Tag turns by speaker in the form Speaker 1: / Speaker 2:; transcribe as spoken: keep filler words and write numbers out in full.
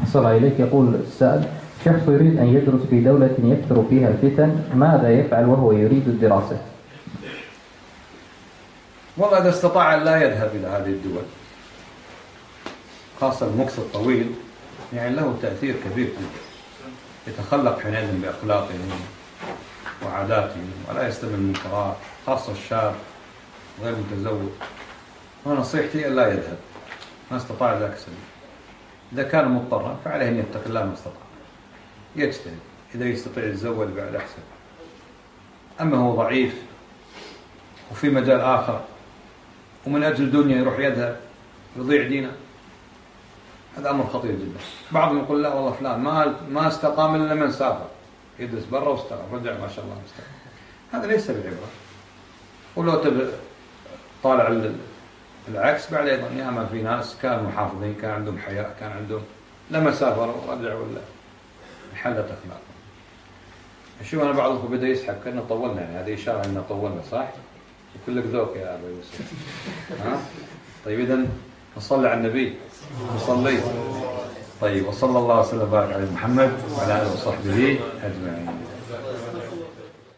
Speaker 1: أحسن إليك. يقول السائل: شخص يريد أن يدرس في دولة يكثر فيها الفتن، ماذا يفعل وهو يريد الدراسة؟
Speaker 2: والله إذا استطاع أن لا يذهب إلى هذه الدول، خاصة المكس الطويل، يعني له تأثير كبير جدا، يتخلق حينئذ بأخلاقهم وعاداتهم ولا يستمع المنكرات، خاصة الشاب غير متزوج. ونصيحتي أن لا يذهب ما استطاع ذاك السبيل. إذا كان مضطرا فعليه أن يتقي الله ما استطاع، يجتهد، إذا يستطيع يتزوج بعد أحسن. أما هو ضعيف وفي مجال آخر ومن أجل الدنيا يروح يذهب يضيع دينه، هذا أمر خطير جدا. بعضهم يقول لا والله فلان ما ما استقام إلا من سافر، يدرس برا واستقام رجع ما شاء الله مستقام. هذا ليس بعبرة. ولو تبع طالع العكس بعد أيضا، ياما في ناس كانوا محافظين، كان عندهم حياء، كان عندهم لما سافروا ورجعوا ولا حلت أخلاقهم. شوف أنا بعض الأخوة بدأ يسحب كأنه طولنا، يعني هذه إشارة إنه طولنا صح؟ وكلك ذوق يا أبو يوسف. ها؟ طيب إذن نصلي على النبي، نصلي. طيب وصلى الله وسلم وبارك على محمد وعلى آله وصحبه أجمعين.